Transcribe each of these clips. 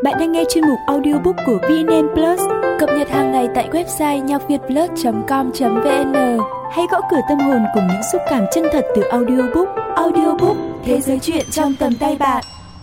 Bạn đang nghe chuyên mục audiobook của VNN Plus, cập nhật hàng ngày tại website nhacvietplus.com.vn. Hãy gõ cửa tâm hồn cùng những xúc cảm chân thật từ audiobook. Audiobook, thế giới truyện trong tầm tay bạn.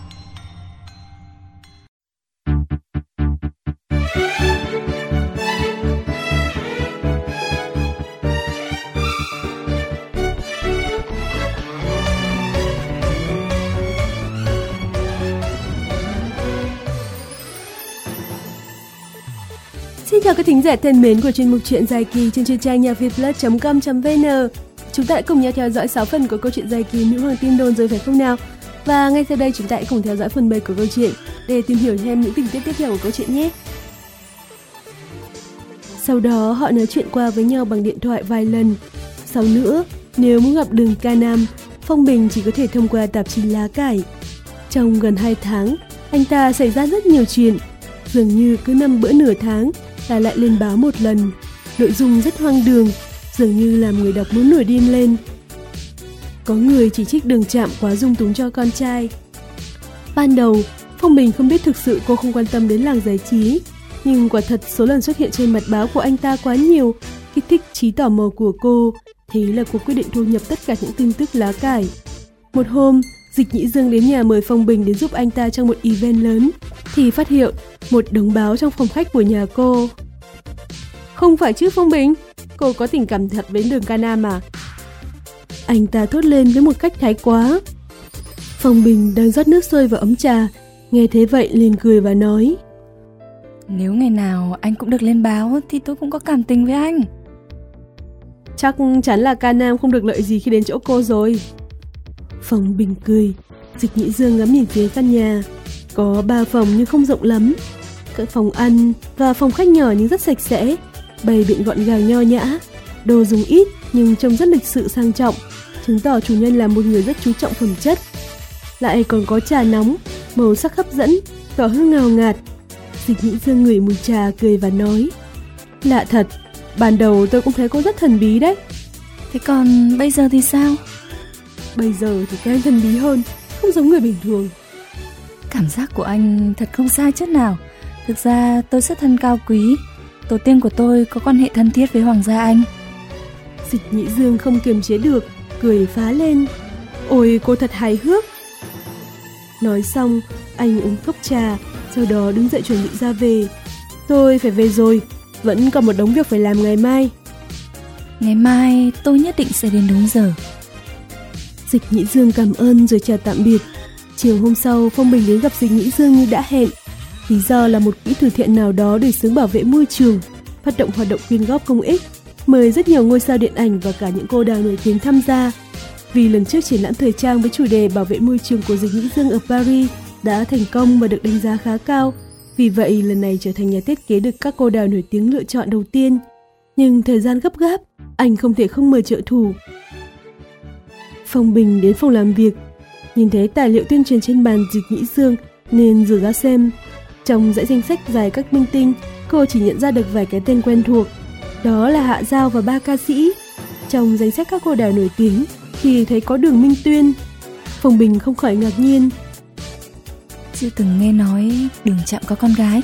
Xin chào các thính giả thân mến của chuyên mục truyện dài kỳ trên chuyên trang nhacvietplus.com.vn. Chúng ta hãy cùng nhau theo dõi 6 phần của câu chuyện dài kỳ Nữ Hoàng Tin Đồn rồi phải không nào? Và ngay sau đây chúng ta hãy cùng theo dõi phần 7 của câu chuyện để tìm hiểu thêm những tình tiết tiếp theo của câu chuyện nhé. Sau đó họ nói chuyện qua với nhau bằng điện thoại vài lần. Sau nữa, nếu muốn gặp Đường Ca Nam, Phong Bình chỉ có thể thông qua tạp chí Lá Cải. Trong gần 2 tháng, anh ta xảy ra rất nhiều chuyện. Dường như cứ 5 bữa nửa tháng là lại lên báo một lần. Nội dung rất hoang đường, dường như làm người đọc muốn nổi điên lên. Có người chỉ trích Đường Trạm quá dung túng cho con trai. Ban đầu, Phong Bình không biết thực sự cô không quan tâm đến làng giải trí, nhưng quả thật số lần xuất hiện trên mặt báo của anh ta quá nhiều, kích thích trí tò mò của cô. Thế là cô quyết định thu nhập tất cả những tin tức Lá Cải. Một hôm, Dịch Nhĩ Dương đến nhà mời Phong Bình đến giúp anh ta trong một event lớn, thì phát hiện một đống báo trong phòng khách của nhà cô. Không phải chứ Phong Bình, cô có tình cảm thật với Đường Ca Nam à? Anh ta thốt lên với một cách thái quá. Phong Bình đang rót nước sôi vào ấm trà, nghe thế vậy liền cười và nói: Nếu ngày nào anh cũng được lên báo thì tôi cũng có cảm tình với anh. Chắc chắn là Ca Nam không được lợi gì khi đến chỗ cô rồi. Phong Bình cười. Dịch Nhĩ Dương ngắm nhìn phía căn nhà. Có 3 phòng nhưng không rộng lắm. Các phòng ăn và phòng khách nhỏ nhưng rất sạch sẽ, bày biện gọn gàng nho nhã. Đồ dùng ít nhưng trông rất lịch sự sang trọng, chứng tỏ chủ nhân là một người rất chú trọng phẩm chất. Lại còn có trà nóng, màu sắc hấp dẫn, tỏ hương ngào ngạt. Dịch Nhĩ Dương ngửi mùi trà cười và nói: Lạ thật, ban đầu tôi cũng thấy cô rất thần bí đấy. Thế còn bây giờ thì sao? Bây giờ thì càng thần bí hơn, không giống người bình thường. Cảm giác của anh thật không sai chút nào. Thực ra tôi xuất thân cao quý, tổ tiên của tôi có quan hệ thân thiết với Hoàng gia Anh. Dịch Nhĩ Dương không kiềm chế được, cười phá lên. Ôi cô thật hài hước. Nói xong, anh uống cốc trà, sau đó đứng dậy chuẩn bị ra về. Tôi phải về rồi, vẫn còn một đống việc phải làm ngày mai. Ngày mai tôi nhất định sẽ đến đúng giờ. Dịch Nhĩ Dương cảm ơn rồi chào tạm biệt. Chiều hôm sau, Phong Bình đến gặp Dịch Nhĩ Dương như đã hẹn. Lý do là một quỹ từ thiện nào đó để xướng bảo vệ môi trường, phát động hoạt động quyên góp công ích, mời rất nhiều ngôi sao điện ảnh và cả những cô đào nổi tiếng tham gia. Vì lần trước triển lãm thời trang với chủ đề bảo vệ môi trường của Dịch Nhĩ Dương ở Paris đã thành công và được đánh giá khá cao, vì vậy lần này trở thành nhà thiết kế được các cô đào nổi tiếng lựa chọn đầu tiên. Nhưng thời gian gấp gáp, anh không thể không mời trợ thủ. Phong Bình đến phòng làm việc, nhìn thấy tài liệu tuyên truyền trên bàn Dịch Nhĩ Dương nên rửa ra xem. Trong dãy danh sách dài các minh tinh, cô chỉ nhận ra được vài cái tên quen thuộc. Đó là Hạ Giao và 3 ca sĩ. Trong danh sách các cô đào nổi tiếng thì thấy có Đường Minh Tuyên. Phong Bình không khỏi ngạc nhiên. Chưa từng nghe nói Đường Trạm có con gái.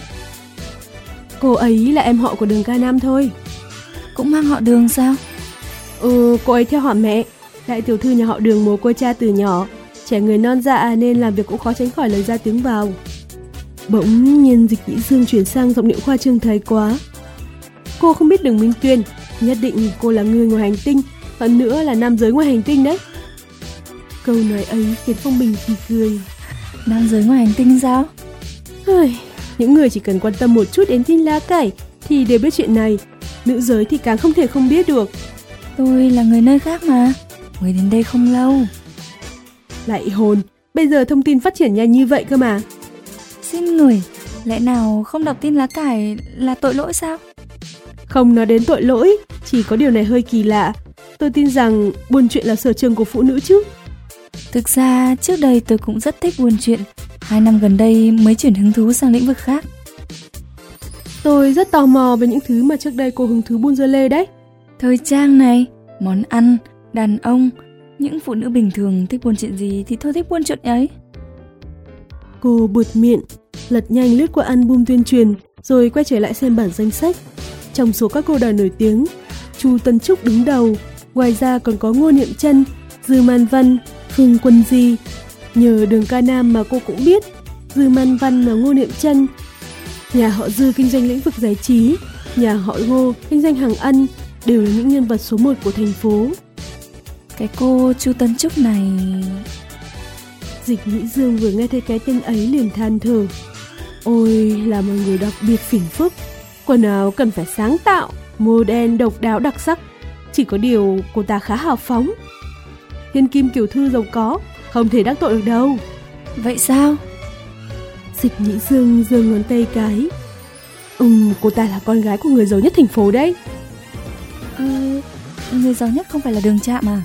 Cô ấy là em họ của Đường Ca Nam thôi. Cũng mang họ Đường sao? Cô ấy theo họ mẹ. Đại tiểu thư nhà họ Đường mồ côi cha từ nhỏ, trẻ người non dạ nên làm việc cũng khó tránh khỏi lời ra tiếng vào. Bỗng nhiên Dịch Nhĩ Dương chuyển sang giọng điệu khoa trương thái quá. Cô không biết Đường Minh Tuyên, nhất định cô là người ngoài hành tinh, hơn nữa là nam giới ngoài hành tinh đấy. Câu nói ấy khiến Phong Bình phì cười. Nam giới ngoài hành tinh sao? Những người chỉ cần quan tâm một chút đến tin Lá Cải thì đều biết chuyện này, nữ giới thì càng không thể không biết được. Tôi là người nơi khác mà, mới đến đây không lâu. Lại hồn, bây giờ thông tin phát triển nhanh như vậy cơ mà. Xin người, lẽ nào không đọc tin Lá Cải là tội lỗi sao? Không nói đến tội lỗi, chỉ có điều này hơi kỳ lạ. Tôi tin rằng buôn chuyện là sở trường của phụ nữ chứ. Thực ra trước đây tôi cũng rất thích buôn chuyện, 2 năm gần đây mới chuyển hứng thú sang lĩnh vực khác. Tôi rất tò mò về những thứ mà trước đây cô hứng thú buôn dưa lê đấy. Thời trang này, món ăn, đàn ông. Những phụ nữ bình thường thích buôn chuyện gì thì tôi thích buôn chuyện ấy. Cô buột miệng, lật nhanh lướt qua album tuyên truyền, rồi quay trở lại xem bản danh sách. Trong số các cô đàn nổi tiếng, Chu Tân Trúc đứng đầu, ngoài ra còn có Ngô Niệm Chân, Dư Man Văn, Phương Quân Di. Nhờ đường ca nam mà cô cũng biết Dư Man Văn và Ngô Niệm Chân. Nhà họ Dư kinh doanh lĩnh vực giải trí, nhà họ Ngô kinh doanh hàng ăn, đều là những nhân vật số 1 của thành phố. Cái cô Chu Tân Trúc này... Dịch Nhĩ Dương vừa nghe thấy cái tên ấy liền than thở. Ôi, là một người đặc biệt phiền phức. Quần áo cần phải sáng tạo, modern, độc đáo, đặc sắc. Chỉ có điều cô ta khá hào phóng. Thiên kim tiểu thư giàu có, không thể đắc tội được đâu. Vậy sao? Dịch Nhĩ Dương giơ ngón tay cái. Cô ta là con gái của người giàu nhất thành phố đấy. Người giàu nhất không phải là Đường Trạm à?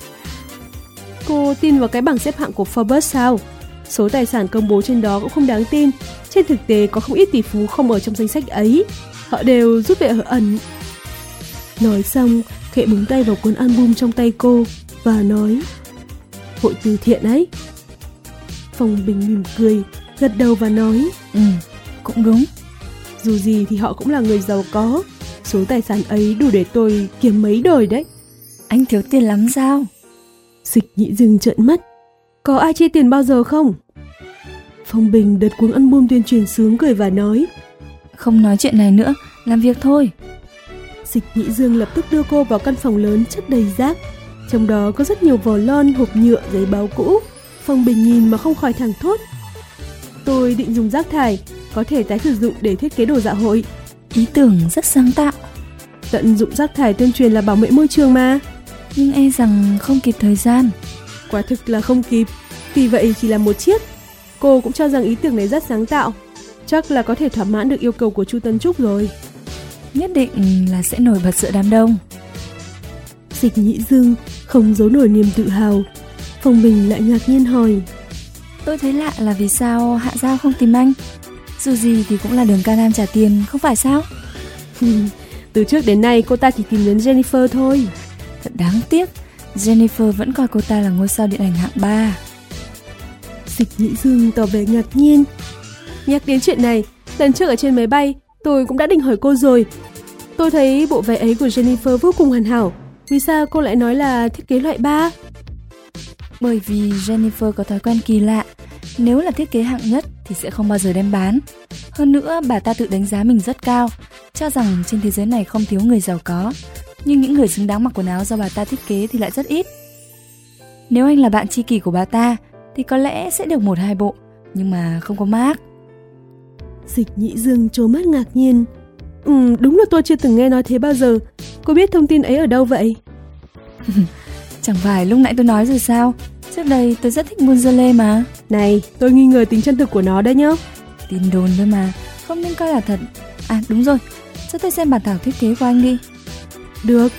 Cô tin vào cái bảng xếp hạng của Forbes sao? Số tài sản công bố trên đó cũng không đáng tin. Trên thực tế có không ít tỷ phú không ở trong danh sách ấy. Họ đều rút về ở ẩn. Nói xong, Khệ búng tay vào cuốn album trong tay cô và nói: Hội từ thiện ấy. Phong Bình mỉm cười, gật đầu và nói: Cũng đúng. Dù gì thì họ cũng là người giàu có. Số tài sản ấy đủ để tôi kiếm mấy đời đấy. Anh thiếu tiền lắm sao? Dịch Nhĩ Dương trợn mắt. Có ai chia tiền bao giờ không? Phong Bình đặt cuốn album tuyên truyền xuống cười và nói: Không nói chuyện này nữa, làm việc thôi. Dịch Nhĩ Dương lập tức đưa cô vào căn phòng lớn chất đầy rác. Trong đó có rất nhiều vỏ lon, hộp nhựa, giấy báo cũ. Phong Bình nhìn mà không khỏi thẳng thốt: Tôi định dùng rác thải, có thể tái sử dụng để thiết kế đồ dạ hội. Ý tưởng rất sáng tạo. Tận dụng rác thải tuyên truyền là bảo vệ môi trường mà. Nhưng e rằng không kịp thời gian. Quả thực là không kịp. Vì vậy chỉ là một chiếc. Cô cũng cho rằng ý tưởng này rất sáng tạo. Chắc là có thể thỏa mãn được yêu cầu của Chu Tân Trúc rồi. Nhất định là sẽ nổi bật giữa đám đông. Dịch Nhĩ Dương không giấu nổi niềm tự hào. Phong Bình lại ngạc nhiên hỏi: Tôi thấy lạ là vì sao Hạ Giao không tìm anh? Dù gì thì cũng là Đường Ca Nam trả tiền, không phải sao? Từ trước đến nay cô ta chỉ tìm đến Jennifer thôi. Thật đáng tiếc, Jennifer vẫn coi cô ta là ngôi sao điện ảnh hạng 3. Dịch Nhĩ Dương tỏ vẻ ngạc nhiên. Nhắc đến chuyện này, lần trước ở trên máy bay tôi cũng đã định hỏi cô rồi. Tôi thấy bộ váy ấy của Jennifer vô cùng hoàn hảo. Vì sao cô lại nói là thiết kế loại 3? Bởi vì Jennifer có thói quen kỳ lạ. Nếu là thiết kế hạng nhất thì sẽ không bao giờ đem bán. Hơn nữa bà ta tự đánh giá mình rất cao, cho rằng trên thế giới này không thiếu người giàu có, nhưng những người xứng đáng mặc quần áo do bà ta thiết kế thì lại rất ít. Nếu anh là bạn tri kỷ của bà ta thì có lẽ sẽ được 1-2 bộ, nhưng mà không có mác. Dịch Nhĩ Dương trố mắt ngạc nhiên. Đúng là tôi chưa từng nghe nói thế bao giờ. Cô biết thông tin ấy ở đâu vậy? Chẳng phải lúc nãy tôi nói rồi sao? Trước đây tôi rất thích Monzele mà. Này, tôi nghi ngờ tính chân thực của nó đấy nhá. Tin đồn thôi mà, không nên coi là thật. À đúng rồi, cho tôi xem bản thảo thiết kế của anh đi. Được.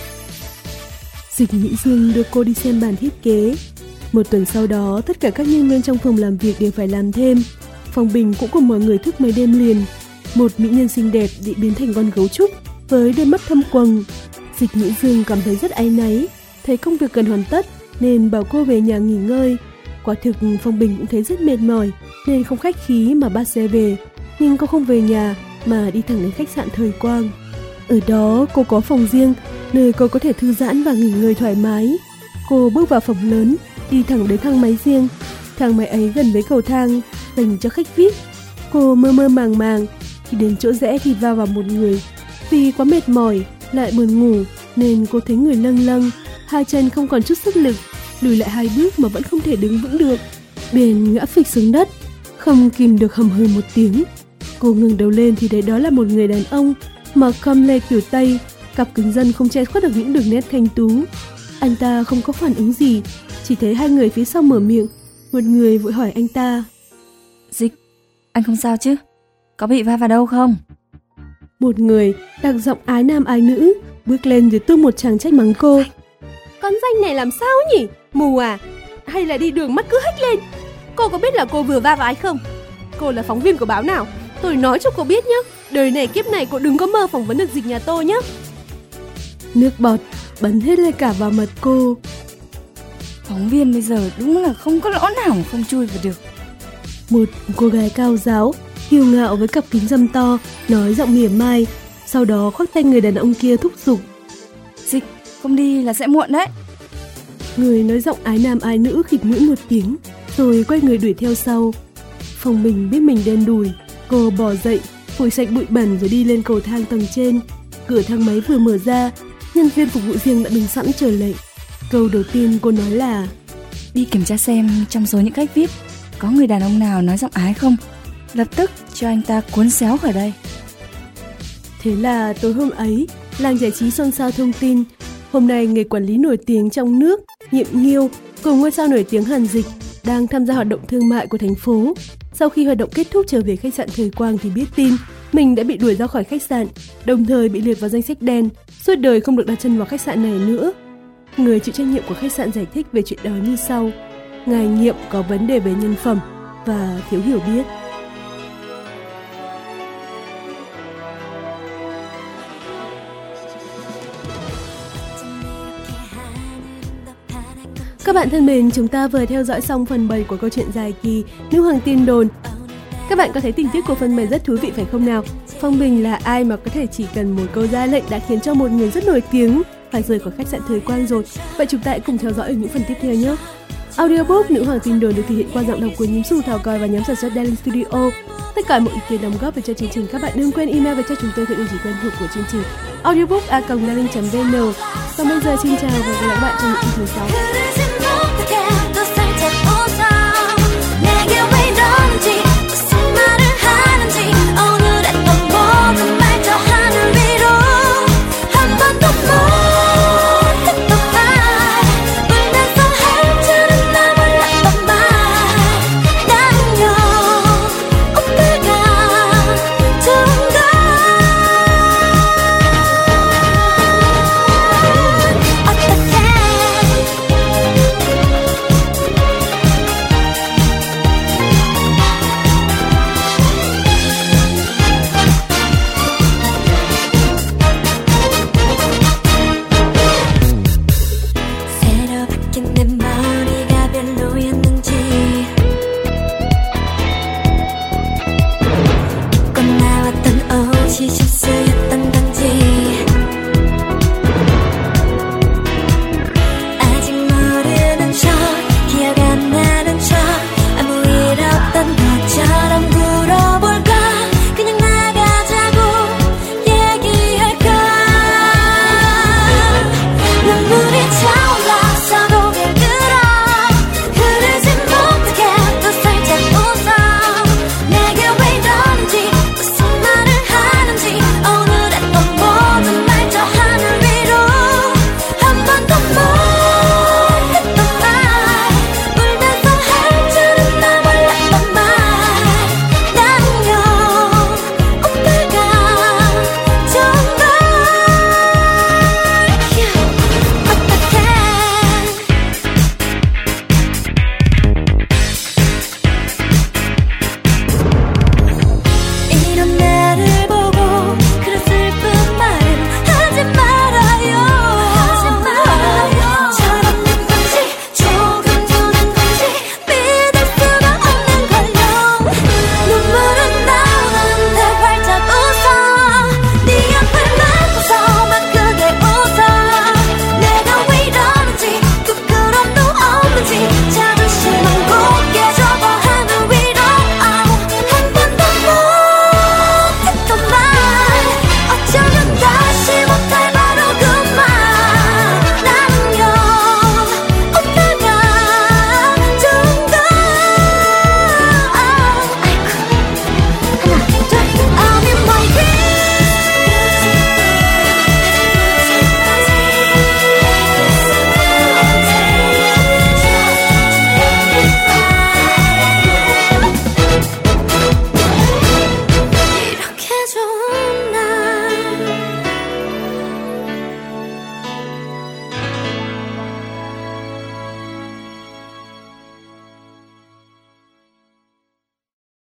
Dịch Nhĩ Dương đưa cô đi xem bản thiết kế. Một tuần sau đó, tất cả các nhân viên trong phòng làm việc đều phải làm thêm. Phong Bình cũng cùng mọi người thức mấy đêm liền. Một mỹ nhân xinh đẹp bị biến thành con gấu trúc với đôi mắt thâm quầng. Dịch Nhĩ Dương cảm thấy rất áy náy, thấy công việc gần hoàn tất nên bảo cô về nhà nghỉ ngơi. Quả thực Phong Bình cũng thấy rất mệt mỏi nên không khách khí mà bắt xe về. Nhưng cô không về nhà mà đi thẳng đến khách sạn Thời Quang. Ở đó cô có phòng riêng nơi cô có thể thư giãn và nghỉ ngơi thoải mái. Cô bước vào phòng lớn, đi thẳng đến thang máy riêng. Thang máy ấy gần với cầu thang dành cho khách VIP. Cô mơ mơ màng màng, khi đến chỗ rẽ thì va vào một người. Vì quá mệt mỏi lại buồn ngủ nên cô thấy người lâng lâng, hai chân không còn chút sức lực, lùi lại 2 bước mà vẫn không thể đứng vững được, bèn ngã phịch xuống đất, không kìm được hầm hừ một tiếng. Cô ngẩng đầu lên thì thấy đó là một người đàn ông mặc com lê kiểu Tây, cặp kính râm không che khuất được những đường nét thanh tú. Anh ta không có phản ứng gì, chỉ thấy 2 người phía sau mở miệng. Một người vội hỏi anh ta: Dịch, anh không sao chứ? Có bị va vào đâu không? Một người đặc giọng ái nam ái nữ bước lên rồi tung một tràng trách mắng cô. Con danh này làm sao nhỉ? Mù à? Hay là đi đường mắt cứ hếch lên? Cô có biết là cô vừa va vào ai không? Cô là phóng viên của báo nào? Tôi nói cho cô biết nhé, đời này kiếp này cô đừng có mơ phỏng vấn được Dịch nhà tôi nhé. Nước bọt bắn hết lên cả vào mặt cô. Phóng viên bây giờ đúng là không có lỗ nào mà không chui vào được. Một cô gái cao ráo, kiêu ngạo với cặp kính râm to, nói giọng mỉa mai, sau đó khoác tay người đàn ông kia thúc giục. Dịch, không đi là sẽ muộn đấy. Người nói giọng ái nam ái nữ khịt mũi một tiếng, rồi quay người đuổi theo sau. Phong Bình biết mình đen đủi, cô bò dậy, phủi sạch bụi bẩn rồi đi lên cầu thang tầng trên. Cửa thang máy vừa mở ra, nhân viên phục vụ riêng đã đứng sẵn chờ lệnh. Câu đầu tiên cô nói là: đi kiểm tra xem trong số những khách VIP có người đàn ông nào nói giọng ái không, lập tức cho anh ta cuốn xéo khỏi đây. Thế là tối hôm ấy, làng giải trí xôn xao thông tin hôm nay người quản lý nổi tiếng trong nước Nhiệm Nghiêu cùng ngôi sao nổi tiếng Hàn Dịch đang tham gia hoạt động thương mại của thành phố. Sau khi hoạt động kết thúc trở về khách sạn Thời Quang thì biết tin mình đã bị đuổi ra khỏi khách sạn, đồng thời bị liệt vào danh sách đen, suốt đời không được đặt chân vào khách sạn này nữa. Người chịu trách nhiệm của khách sạn giải thích về chuyện đó như sau: ngài Nhiệm có vấn đề về nhân phẩm và thiếu hiểu biết. Các bạn thân mến, chúng ta vừa theo dõi xong phần 7 của câu chuyện dài kỳ Nữ Hoàng Tin Đồn. Các bạn có thấy tình tiết của phần 7 rất thú vị phải không nào? Phong Bình là ai mà có thể chỉ cần một câu ra lệnh đã khiến cho một người rất nổi tiếng phải rời khỏi khách sạn Thời Quang rồi. Vậy chúng ta hãy cùng theo dõi ở những phần tiếp theo nhé. Audiobook Nữ Hoàng Tin Đồn được thực hiện qua giọng đọc của Nhím Xù, Thảo Còi và nhóm sản xuất Darling Studio. Tất cả mọi ý kiến đóng góp về cho chương trình các bạn đừng quên email về cho chúng tôi theo địa chỉ quen thuộc của chương trình audiobook@darling.vn. Còn bây giờ xin chào và hẹn gặp lại các bạn trong những chương trình sau.